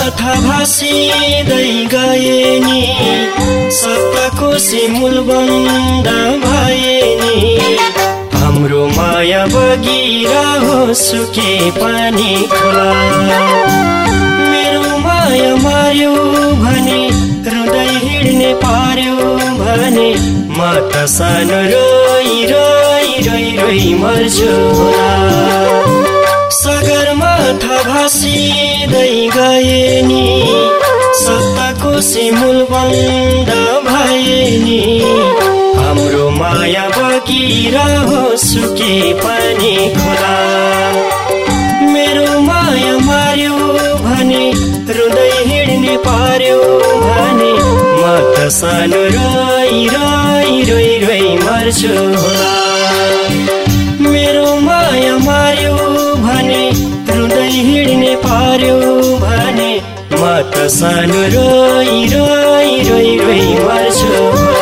माथा भासिँदै गए नि सत्ताको सिमुल बन्द भए नि हाम्रो माया बगिरहो सुके पानी खोला मेरो माया मार्यो भने रुँदै हिँड्ने पार्यो भने म त सानो रोइ रोइ रोइ रोइ मर्छु होला सगरमाथा भासिँदै गए नि सत्ताको सिमुल बन्द भए नि हाम्रो माया बगिरहो सुके पानी खोला मेरो माया मार्यो भने रुँदै हिँड्ने पार्यो भने म त सानो रोइ रोइ रोइ रोइ मर्छु होला मेरो माया मार्यो भने रुँदै हिँड्ने पार्यो भने म त सानो रोइ रोइ रोइ रोइ मर्छु होला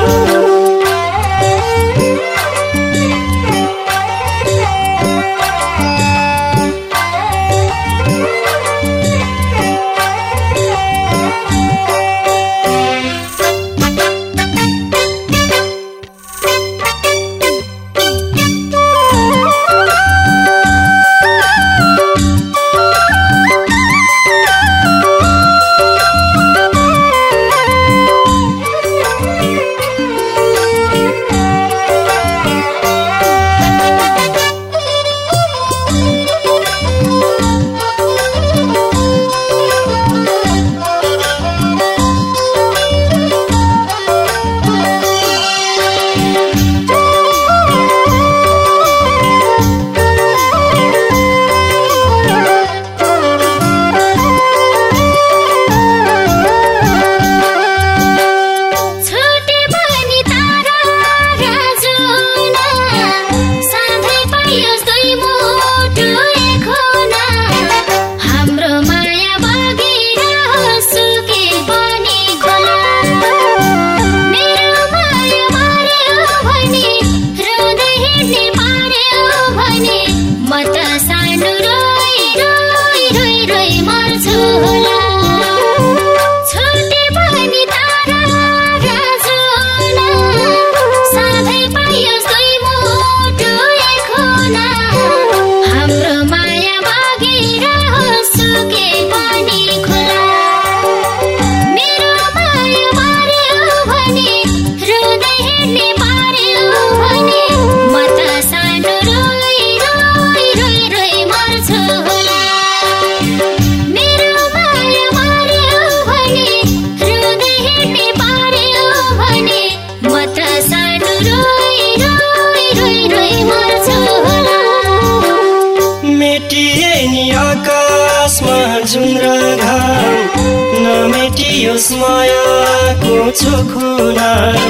मायाको चोखोला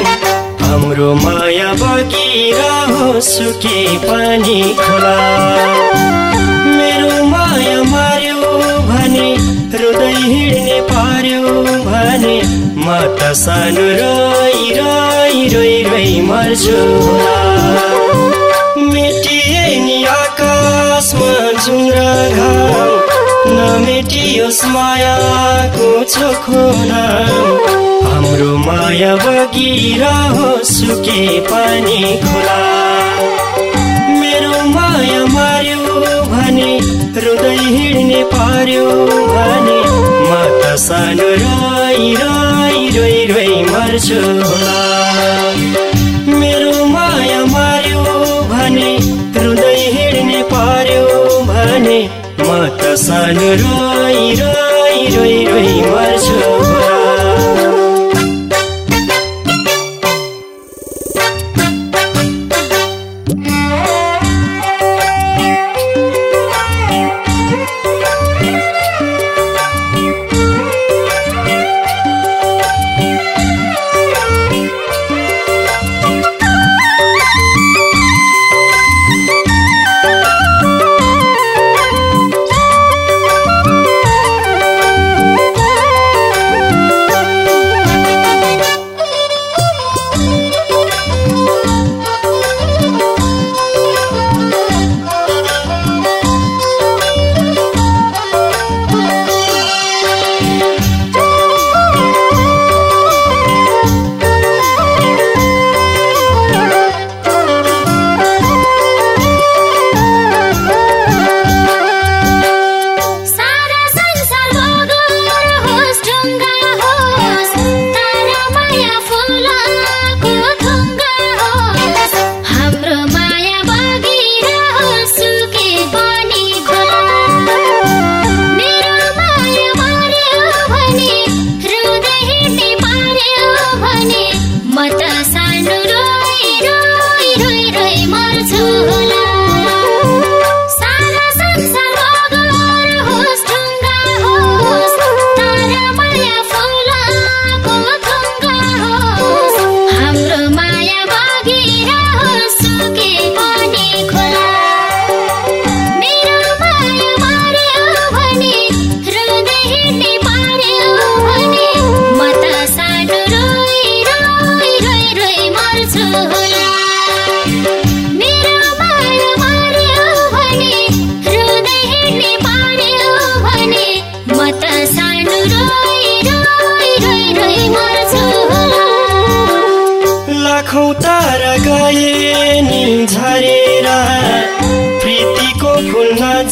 हाम्रो माया बगिरहो सुके पानी खोला मेरो माया मार्यो भने रुँदै हिँड्ने पार्यो भने म त सानो रोइ रोइ रोइ रोइ मर्छु होला मेटिए नि आकाशमा जुन घाम नमेटियोस् मायाको चोखोला हाम्रो माया बगिरहो सुके पानी खोला मेरो माया मार्यो भने रुँदै हिँड्ने पार्यो भने म त सानो रोइ रोइ रोइ रोइ मर्छु होला मेरो माया मार्यो भने रुँदै हिँड्ने पार्यो भने म त सानो रोइ रोइ रोइ रोइ मर्छु होला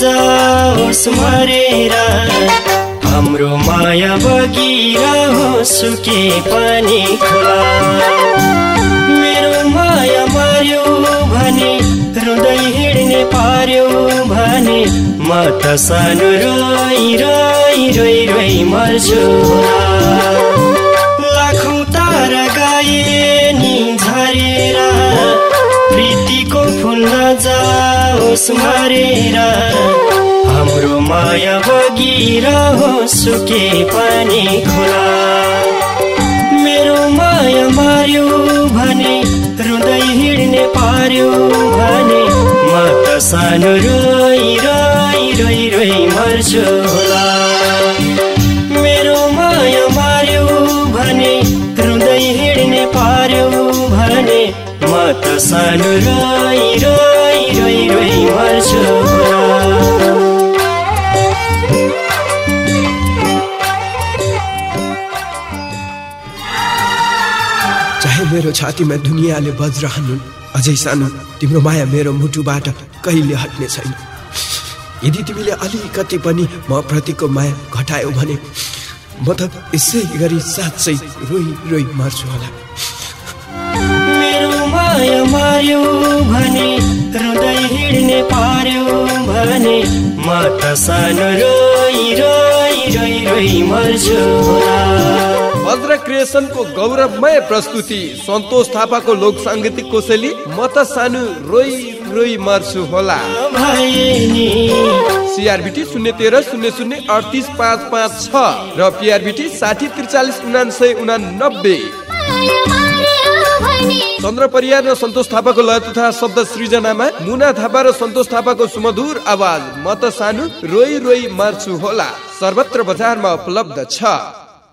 नजाओस् मरेर हाम्रो माया बगिरहोस् सुके पनि खोला मेरो माया मर्यो भने रुँदै हिँड्ने पार्यो भने म त सानो रोइ रोइ रोइ रोइ मर्छु होला लाखौं तारा गाए नि झरेर प्रीतिको फुल नजाओस् मरेर हाम्रो माया बगिरहोस् सुके पनि खोला मेरो माया मार्यो भने रुँदै हिँड्ने पार्यो भने म त सानो रोइ रोइ रोइ रोइ मर्छु होला मेरो माया मार्यो भने रुँदै हिँड्ने पार्यो भने म त सानो रोइ रोइ रोइ रोइ मर्छु होला मेरो छातीमा दुनियाँले वज्र हानुन् अझै सानो तिम्रो माया मेरो मुटुबाट कहिले हट्ने छैन यदि तिमीले अलिकति पनि म प्रतिको माया घटायौ भने म त यसै गरी साँच्चै रोइ रोइ मर्छु होला मेरो माया मार्यो भने रुँदै हिँड्ने पार्यो भने म त सानो रोइ रोइ रोइ रोइ मर्छु होला वज्र क्रिएसनको गौरवमय प्रस्तुति सन्तोष थापाको लोक साङ्गीतिक कोसेली म त सानो रोइ रोइ मर्छु होला CRBT 013003855 र PRBT 60434989 चन्द्र परियार र सन्तोष थापाको लय तथा शब्द सृजनामा मुना थापा र सन्तोष थापाको सुमधुर आवाज म त सानो रोइ रोइ मर्छु होला सर्वत्र बजारमा उपलब्ध छ।